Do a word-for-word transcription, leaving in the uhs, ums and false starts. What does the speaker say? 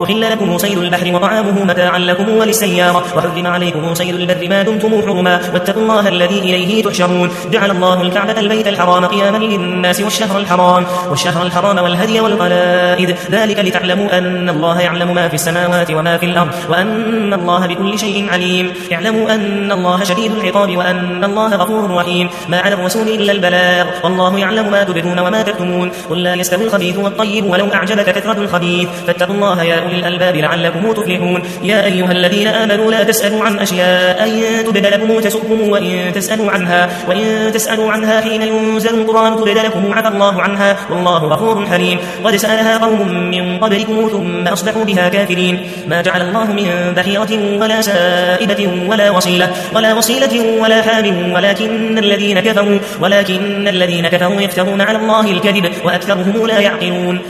أحل لكم صيد البحر وطعامه متاعا لكم وللسيارة وحرم عليكم صيد البر ما دمتم حرما واتقوا الله الذي إليه تحشرون. جعل الله الكعبة البيت الحرام قياما للناس والشهر الحرام والشهر الحرام والهدي والقلائد ذلك لتعلموا أن الله يعلم ما في السماوات وما في الأرض وأن الله بكل شيء عليم. اعلموا أن الله شديد العقاب وأن الله غفور رحيم. ما على الرسول إلا البلاغ والله يعلم ما تبدون وما تكتمون. قل لا يستوي الخبيث والطيب ولو أعجبك كثرة الخبيث فاتقوا الله يا أولي الألباب لعلكم تفلحون. يا أيها الذين آمنوا لا تسألوا عن أشياء أن تبد لكم تسؤكم وإن تسألوا عنها وإن تسألوا عنها حين ينزل القرآن تبد لكم عفى الله عنها والله غفور حليم. قد سألها قوم من قبلكم ثم أصبحوا بها كافرين. ما جعل الله من بحيرة ولا سائبة ولا وصيلة ولا وصيلة ولا حام ولكن الذين كفروا ولكن الذين كفروا يفترون على الله الكذب وأكثرهم لا يعقلون.